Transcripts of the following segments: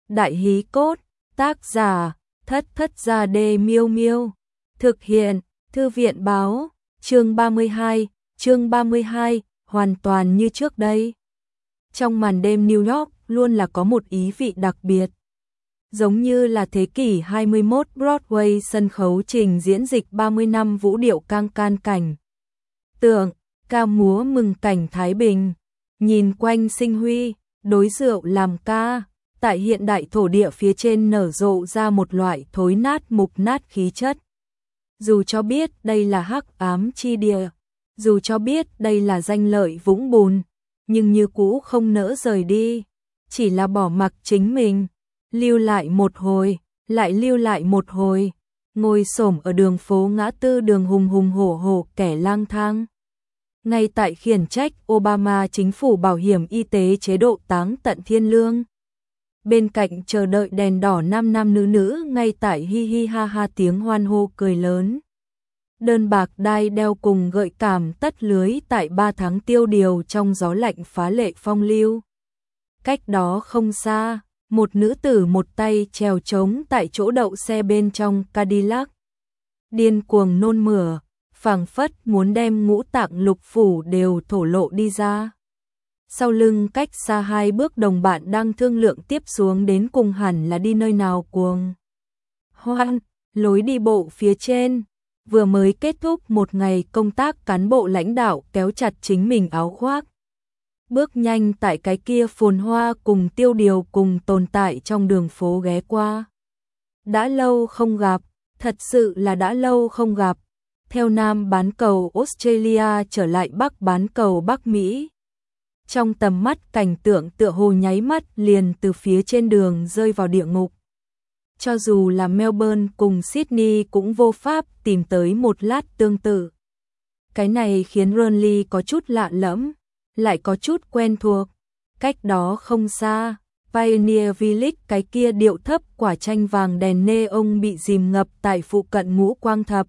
Đại hí cốt, tác giả, Thất Thất Gia Đê Miêu Miêu. Thực hiện, Thư viện báo, chương 32, hoàn toàn như trước đây. Trong màn đêm New York luôn là có một ý vị đặc biệt. Giống như là thế kỷ 21 Broadway sân khấu trình diễn dịch 30 năm vũ điệu can cảnh tượng, ca múa mừng cảnh Thái Bình, nhìn quanh sinh huy, đối rượu làm ca, tại hiện đại thổ địa phía trên nở rộ ra một loại thối nát mục nát khí chất. Dù cho biết đây là hắc ám chi địa, dù cho biết đây là danh lợi vũng bùn, nhưng như cũ không nỡ rời đi, chỉ là bỏ mặc chính mình, lưu lại một hồi, lại lưu lại một hồi, ngồi xổm ở đường phố ngã tư đường hùng hùng hổ hổ kẻ lang thang. Ngay tại khiển trách Obama chính phủ bảo hiểm y tế chế độ táng tận thiên lương. Bên cạnh chờ đợi đèn đỏ nam nam nữ nữ ngay tại hi hi ha ha tiếng hoan hô cười lớn. Đơn bạc đai đeo cùng gợi cảm tất lưới tại 3 tháng tiêu điều trong gió lạnh phá lệ phong lưu. Cách đó không xa, một nữ tử một tay trèo trống tại chỗ đậu xe bên trong Cadillac. Điên cuồng nôn mửa, phảng phất muốn đem ngũ tạng lục phủ đều thổ lộ đi ra. Sau lưng cách xa 2 bước đồng bạn đang thương lượng tiếp xuống đến cùng hẳn là đi nơi nào cuồng hoan, lối đi bộ phía trên. Vừa mới kết thúc một ngày công tác cán bộ lãnh đạo kéo chặt chính mình áo khoác. Bước nhanh tại cái kia phồn hoa cùng tiêu điều cùng tồn tại trong đường phố ghé qua. Đã lâu không gặp, thật sự là đã lâu không gặp. Theo Nam bán cầu Australia trở lại Bắc bán cầu Bắc Mỹ. Trong tầm mắt cảnh tượng tựa hồ nháy mắt liền từ phía trên đường rơi vào địa ngục. Cho dù là Melbourne cùng Sydney cũng vô pháp tìm tới một lát tương tự. Cái này khiến Ronly có chút lạ lẫm, lại có chút quen thuộc. Cách đó không xa, Pioneer Village cái kia điệu thấp quả chanh vàng đèn neon bị dìm ngập tại phụ cận Ngũ Quang Thập.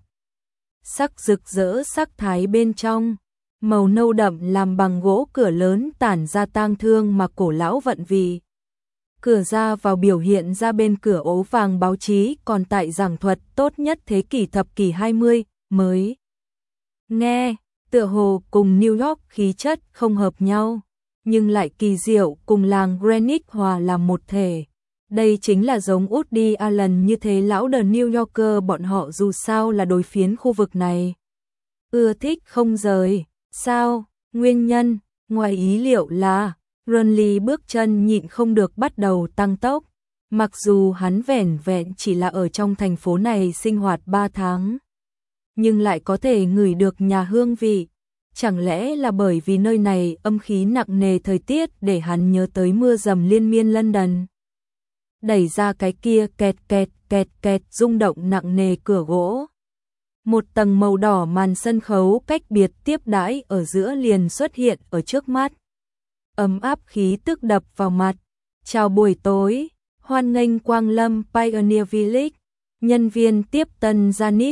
Sắc rực rỡ sắc thái bên trong, màu nâu đậm làm bằng gỗ cửa lớn tản ra tang thương mà cổ lão vận vị. Cửa ra vào biểu hiện ra bên cửa ố vàng báo chí còn tại giảng thuật tốt nhất thế kỷ thập kỷ 20 mới. Nghe, tựa hồ cùng New York khí chất không hợp nhau, nhưng lại kỳ diệu cùng làng Greenwich hòa làm một thể. Đây chính là giống Woody Allen như thế lão The New Yorker bọn họ dù sao là đối phiến khu vực này. Ưa thích không rời, sao, nguyên nhân, ngoài ý liệu là Ronly bước chân nhịn không được bắt đầu tăng tốc, mặc dù hắn vẻn vẹn chỉ là ở trong thành phố này sinh hoạt 3 tháng. Nhưng lại có thể ngửi được nhà hương vị, chẳng lẽ là bởi vì nơi này âm khí nặng nề thời tiết để hắn nhớ tới mưa dầm liên miên London. Đẩy ra cái kia kẹt kẹt kẹt kẹt rung động nặng nề cửa gỗ. Một tầng màu đỏ màn sân khấu cách biệt tiếp đãi ở giữa liền xuất hiện ở trước mắt. Ấm áp khí tức đập vào mặt. Chào buổi tối, hoan nghênh quang lâm Pioneer Village. Nhân viên tiếp tân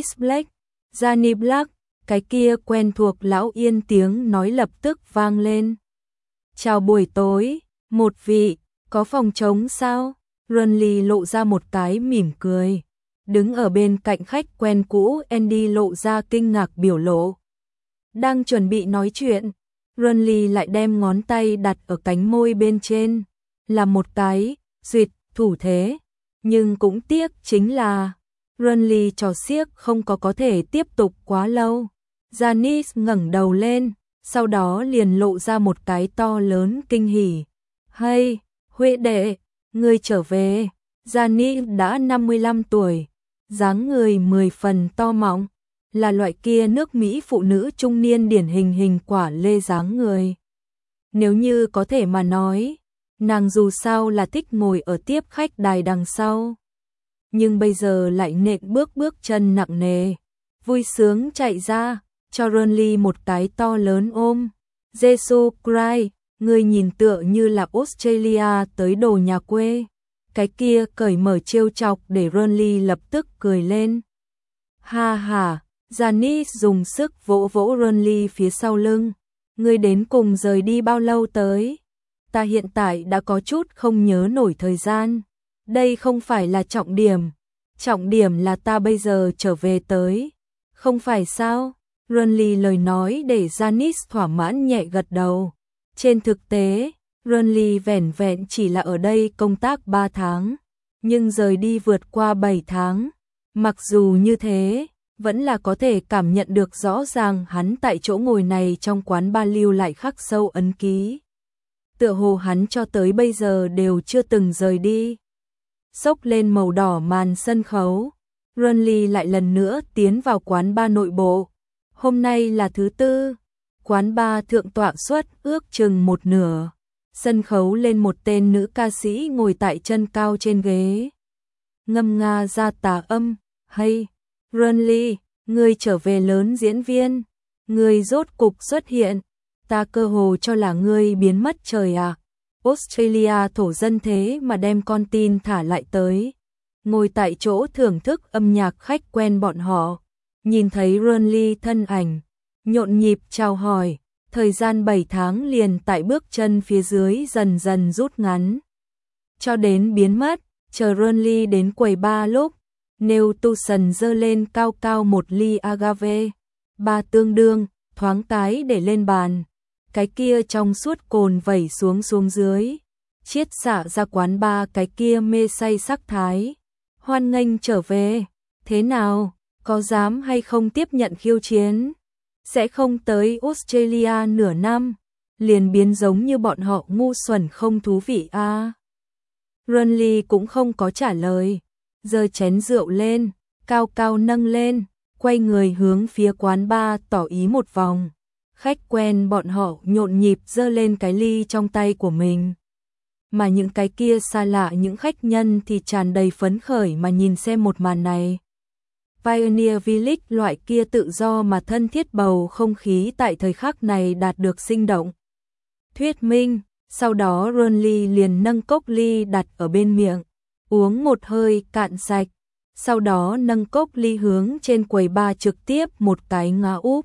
Janice Black, cái kia quen thuộc lão yên tiếng nói lập tức vang lên. Chào buổi tối, một vị, có phòng trống sao? Ronly lộ ra một cái mỉm cười. Đứng ở bên cạnh khách quen cũ Andy lộ ra kinh ngạc biểu lộ. Đang chuẩn bị nói chuyện, Ronly lại đem ngón tay đặt ở cánh môi bên trên, là một cái duyệt thủ thế, nhưng cũng tiếc chính là Ronly trò xiếc không có thể tiếp tục quá lâu. Janice ngẩng đầu lên, sau đó liền lộ ra một cái to lớn kinh hỉ. Hay, Huệ đệ, ngươi trở về. Janice đã 55 tuổi, dáng người 10 phần to mọng, là loại kia nước Mỹ phụ nữ trung niên điển hình quả lê dáng người. Nếu như có thể mà nói, nàng dù sao là thích ngồi ở tiếp khách đài đằng sau. Nhưng bây giờ lại nện bước chân nặng nề, vui sướng chạy ra, cho Ronly một cái to lớn ôm. Jesus Christ, người nhìn tựa như là Australia tới đồ nhà quê. Cái kia cởi mở trêu chọc để Ronly lập tức cười lên. Ha ha, Janice dùng sức vỗ vỗ Ronly phía sau lưng. Ngươi đến cùng rời đi bao lâu tới? Ta hiện tại đã có chút không nhớ nổi thời gian. Đây không phải là trọng điểm là ta bây giờ trở về tới. Không phải sao? Renly lời nói để Janice thỏa mãn nhẹ gật đầu. Trên thực tế, Renly vẻn vẹn chỉ là ở đây công tác 3 tháng, nhưng rời đi vượt qua 7 tháng. Mặc dù như thế, vẫn là có thể cảm nhận được rõ ràng hắn tại chỗ ngồi này trong quán bar lưu lại khắc sâu ấn ký. Tựa hồ hắn cho tới bây giờ đều chưa từng rời đi. Xốc lên màu đỏ màn sân khấu, Renly lại lần nữa tiến vào quán bar nội bộ. Hôm nay là thứ tư, quán bar thượng tọa suất ước chừng một nửa. Sân khấu lên một tên nữ ca sĩ ngồi tại chân cao trên ghế. Ngâm nga ra tà âm, hay, Renly, ngươi trở về lớn diễn viên, ngươi rốt cục xuất hiện, ta cơ hồ cho là ngươi biến mất trời à. Australia thổ dân thế mà đem con tin thả lại tới. Ngồi tại chỗ thưởng thức âm nhạc khách quen bọn họ, nhìn thấy Renly thân ảnh, nhộn nhịp chào hỏi, thời gian 7 tháng liền tại bước chân phía dưới dần dần rút ngắn. Cho đến biến mất, chờ Renly đến quầy bar lúc, Neil Tucson giơ lên cao cao một ly agave, ba tương đương, thoáng cái để lên bàn. Cái kia trong suốt cồn vẩy xuống dưới, chiết xạ ra quán bar cái kia mê say sắc thái. Hoan nghênh trở về, thế nào, có dám hay không tiếp nhận khiêu chiến? Sẽ không tới Australia nửa năm, liền biến giống như bọn họ ngu xuẩn không thú vị à? Renly cũng không có trả lời, giơ chén rượu lên, cao cao nâng lên, quay người hướng phía quán bar tỏ ý một vòng. Khách quen bọn họ nhộn nhịp giơ lên cái ly trong tay của mình. Mà những cái kia xa lạ những khách nhân thì tràn đầy phấn khởi mà nhìn xem một màn này. Pioneer Village loại kia tự do mà thân thiết bầu không khí tại thời khắc này đạt được sinh động. Thuyết minh, sau đó Renly liền nâng cốc ly đặt ở bên miệng, uống một hơi cạn sạch, sau đó nâng cốc ly hướng trên quầy bar trực tiếp một cái ngã úp.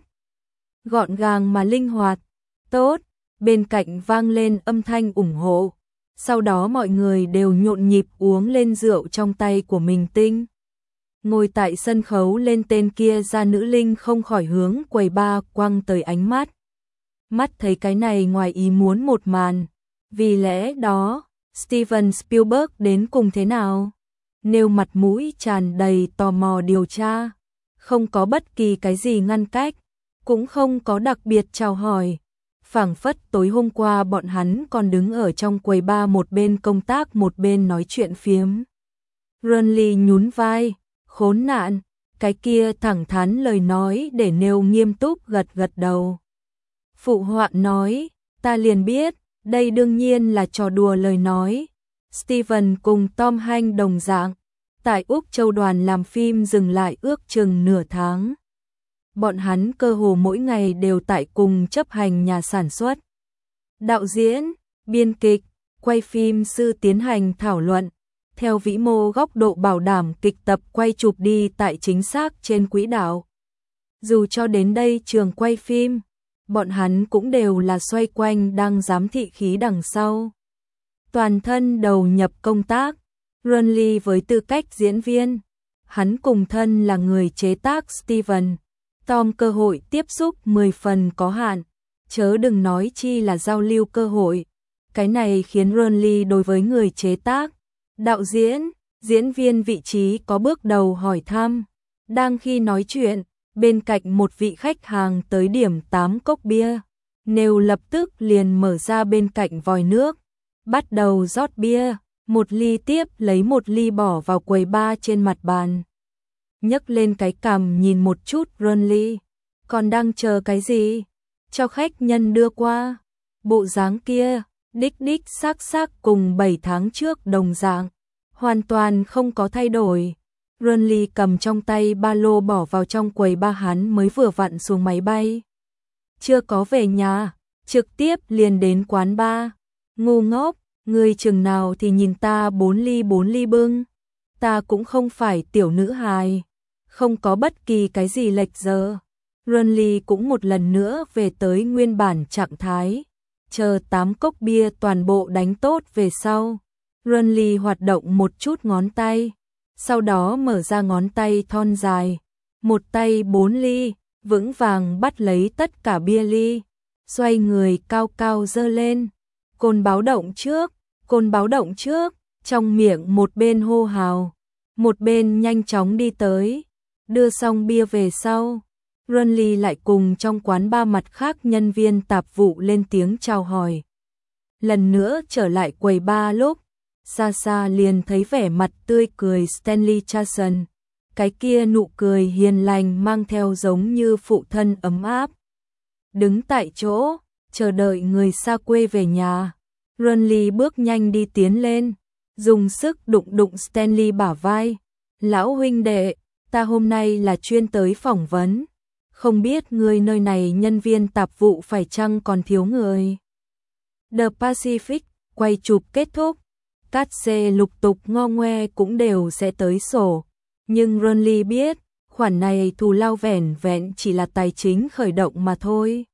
Gọn gàng mà linh hoạt, tốt, bên cạnh vang lên âm thanh ủng hộ. Sau đó mọi người đều nhộn nhịp uống lên rượu trong tay của mình tinh. Ngồi tại sân khấu lên tên kia ra nữ linh không khỏi hướng quầy bar quăng tới ánh mắt. Mắt thấy cái này ngoài ý muốn một màn. Vì lẽ đó, Steven Spielberg đến cùng thế nào? Nêu mặt mũi tràn đầy tò mò điều tra. Không có bất kỳ cái gì ngăn cách, cũng không có đặc biệt chào hỏi. Phảng phất tối hôm qua bọn hắn còn đứng ở trong quầy bar một bên công tác một bên nói chuyện phiếm. Renly nhún vai, khốn nạn, cái kia thẳng thắn lời nói để Nêu nghiêm túc gật gật đầu. Phụ họa nói, ta liền biết, đây đương nhiên là trò đùa lời nói. Steven cùng Tom Hanks đồng dạng, tại Úc Châu đoàn làm phim dừng lại ước chừng nửa tháng. Bọn hắn cơ hồ mỗi ngày đều tại cùng chấp hành nhà sản xuất. Đạo diễn, biên kịch, quay phim sư tiến hành thảo luận, theo vĩ mô góc độ bảo đảm kịch tập quay chụp đi tại chính xác trên quỹ đạo. Dù cho đến đây trường quay phim, bọn hắn cũng đều là xoay quanh đang giám thị khí đằng sau. Toàn thân đầu nhập công tác, Renly với tư cách diễn viên, hắn cùng thân là người chế tác Steven. Tom cơ hội tiếp xúc 10 phần có hạn, chớ đừng nói chi là giao lưu cơ hội. Cái này khiến Renly đối với người chế tác, đạo diễn, diễn viên vị trí có bước đầu hỏi thăm. Đang khi nói chuyện, bên cạnh một vị khách hàng tới điểm 8 cốc bia, Neil lập tức liền mở ra bên cạnh vòi nước, bắt đầu rót bia, một ly tiếp lấy một ly bỏ vào quầy bar trên mặt bàn. Nhấc lên cái cằm nhìn một chút Renly, còn đang chờ cái gì? Cho khách nhân đưa qua. Bộ dáng kia, đích đích xác cùng 7 tháng trước đồng dạng, hoàn toàn không có thay đổi. Renly cầm trong tay ba lô bỏ vào trong quầy bar, hắn mới vừa vặn xuống máy bay. Chưa có về nhà, trực tiếp liền đến quán bar. Ngu ngốc, người chừng nào thì nhìn ta 4 ly bưng. Ta cũng không phải tiểu nữ hài. Không có bất kỳ cái gì lệch giờ. Renly cũng một lần nữa về tới nguyên bản trạng thái. Chờ 8 cốc bia toàn bộ đánh tốt về sau, Runly hoạt động một chút ngón tay, sau đó mở ra ngón tay thon dài, một tay 4 ly, vững vàng bắt lấy tất cả bia ly, xoay người cao cao giơ lên. Côn báo động trước, côn báo động trước, trong miệng một bên hô hào, một bên nhanh chóng đi tới, đưa xong bia về sau. Runly lại cùng trong quán ba mặt khác nhân viên tạp vụ lên tiếng chào hỏi. Lần nữa trở lại quầy ba lúc, xa xa liền thấy vẻ mặt tươi cười Stanley Charlson, cái kia nụ cười hiền lành mang theo giống như phụ thân ấm áp. Đứng tại chỗ, chờ đợi người xa quê về nhà. Runly bước nhanh đi tiến lên, dùng sức đụng đụng Stanley bả vai. Lão huynh đệ, ta hôm nay là chuyên tới phỏng vấn. Không biết người nơi này nhân viên tạp vụ phải chăng còn thiếu người. The Pacific, quay chụp kết thúc. Cát xê lục tục ngo ngoe cũng đều sẽ tới sổ. Nhưng Runly biết, khoản này thù lao vẻn vẹn chỉ là tài chính khởi động mà thôi.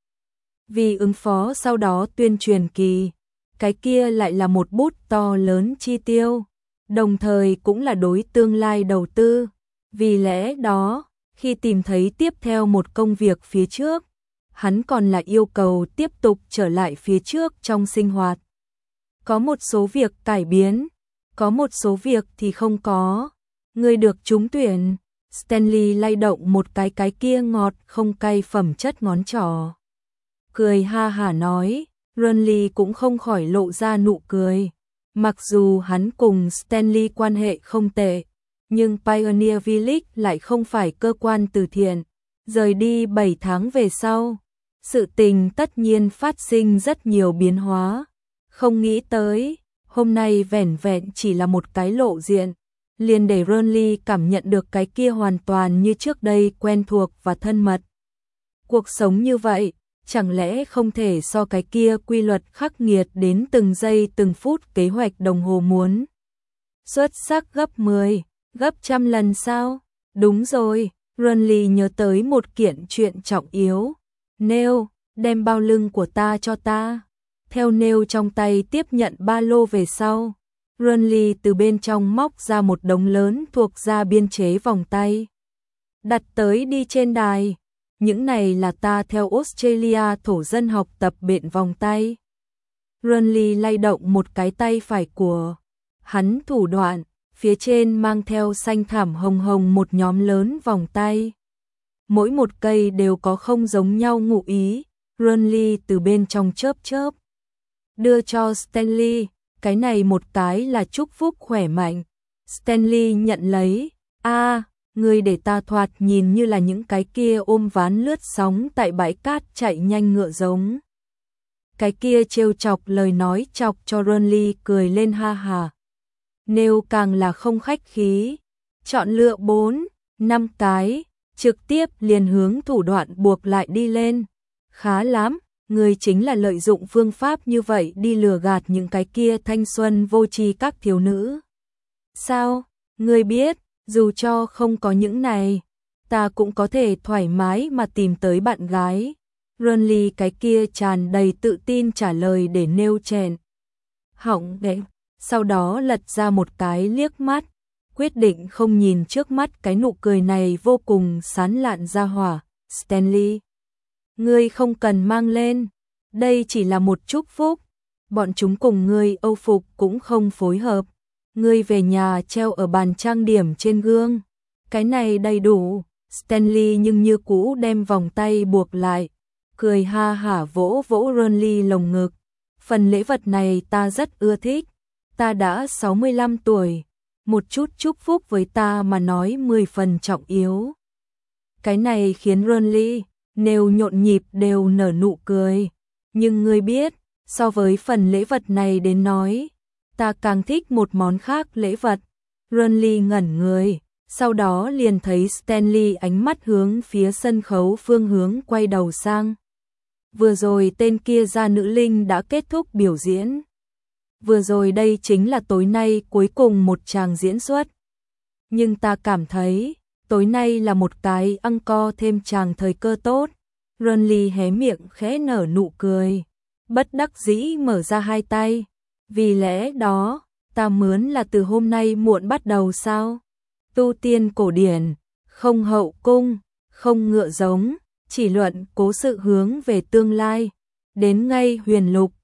Vì ứng phó sau đó tuyên truyền kỳ, cái kia lại là một bút to lớn chi tiêu, đồng thời cũng là đối tương lai đầu tư. Vì lẽ đó, khi tìm thấy tiếp theo một công việc phía trước, hắn còn là yêu cầu tiếp tục trở lại phía trước trong sinh hoạt. Có một số việc cải biến, có một số việc thì không có. Người được trúng tuyển. Stanley lay động một cái kia ngọt không cay phẩm chất ngón trỏ. Cười ha hả nói, Runly cũng không khỏi lộ ra nụ cười. Mặc dù hắn cùng Stanley quan hệ không tệ, nhưng Pioneer Village lại không phải cơ quan từ thiện. Rời đi 7 tháng về sau, sự tình tất nhiên phát sinh rất nhiều biến hóa. Không nghĩ tới, hôm nay vẻn vẹn chỉ là một cái lộ diện, liền để Runly cảm nhận được cái kia hoàn toàn như trước đây quen thuộc và thân mật. Cuộc sống như vậy, chẳng lẽ không thể so cái kia quy luật khắc nghiệt đến từng giây từng phút kế hoạch đồng hồ muốn xuất sắc gấp 10, gấp trăm lần sao? Đúng rồi, Runly nhớ tới một kiện chuyện trọng yếu. Neil, đem bao lưng của ta cho ta. Theo Neil trong tay tiếp nhận ba lô về sau, Runly từ bên trong móc ra một đống lớn thuộc da biên chế vòng tay. Đặt tới đi trên đài. Những này là ta theo Australia thổ dân học tập bện vòng tay. Runly lay động một cái tay phải của hắn thủ đoạn, phía trên mang theo xanh thảm hồng hồng một nhóm lớn vòng tay. Mỗi một cây đều có không giống nhau ngụ ý, Runly từ bên trong chớp chớp. Đưa cho Stanley, cái này một cái là chúc phúc khỏe mạnh. Stanley nhận lấy, người để ta thoạt nhìn như là những cái kia ôm ván lướt sóng tại bãi cát chạy nhanh ngựa giống. Cái kia trêu chọc lời nói chọc cho Runly cười lên ha hà. Neil càng là không khách khí, chọn lựa 4, 5 cái, trực tiếp liền hướng thủ đoạn buộc lại đi lên. Khá lắm, người chính là lợi dụng phương pháp như vậy đi lừa gạt những cái kia thanh xuân vô tri các thiếu nữ. Sao, người biết, dù cho không có những này, ta cũng có thể thoải mái mà tìm tới bạn gái. Runly cái kia tràn đầy tự tin trả lời để Neil chèn họng đấy, sau đó lật ra một cái liếc mắt, quyết định không nhìn trước mắt cái nụ cười này vô cùng sán lạn ra hỏa. Stanley, ngươi không cần mang lên, đây chỉ là một chúc phúc, bọn chúng cùng ngươi âu phục cũng không phối hợp. Ngươi về nhà treo ở bàn trang điểm trên gương, cái này đầy đủ. Stanley nhưng như cũ đem vòng tay buộc lại, cười ha hả vỗ vỗ Runly lồng ngực. Phần lễ vật này ta rất ưa thích, ta đã 65 tuổi, một chút chúc phúc với ta mà nói 10 phần trọng yếu. Cái này khiến Runly, Neil nhộn nhịp đều nở nụ cười. Nhưng ngươi biết, so với phần lễ vật này đến nói, ta càng thích một món khác lễ vật. Runly ngẩn người, sau đó liền thấy Stanley ánh mắt hướng phía sân khấu phương hướng quay đầu sang. Vừa rồi tên kia gia nữ linh đã kết thúc biểu diễn. Vừa rồi đây chính là tối nay cuối cùng một tràng diễn xuất. Nhưng ta cảm thấy, tối nay là một cái encore thêm tràng thời cơ tốt. Runly hé miệng khẽ nở nụ cười, bất đắc dĩ mở ra hai tay. Vì lẽ đó, Ta mướn là từ hôm nay muộn bắt đầu sao? Tu tiên cổ điển, không hậu cung, không ngựa giống, chỉ luận cố sự hướng về tương lai. Đến ngay huyền lục,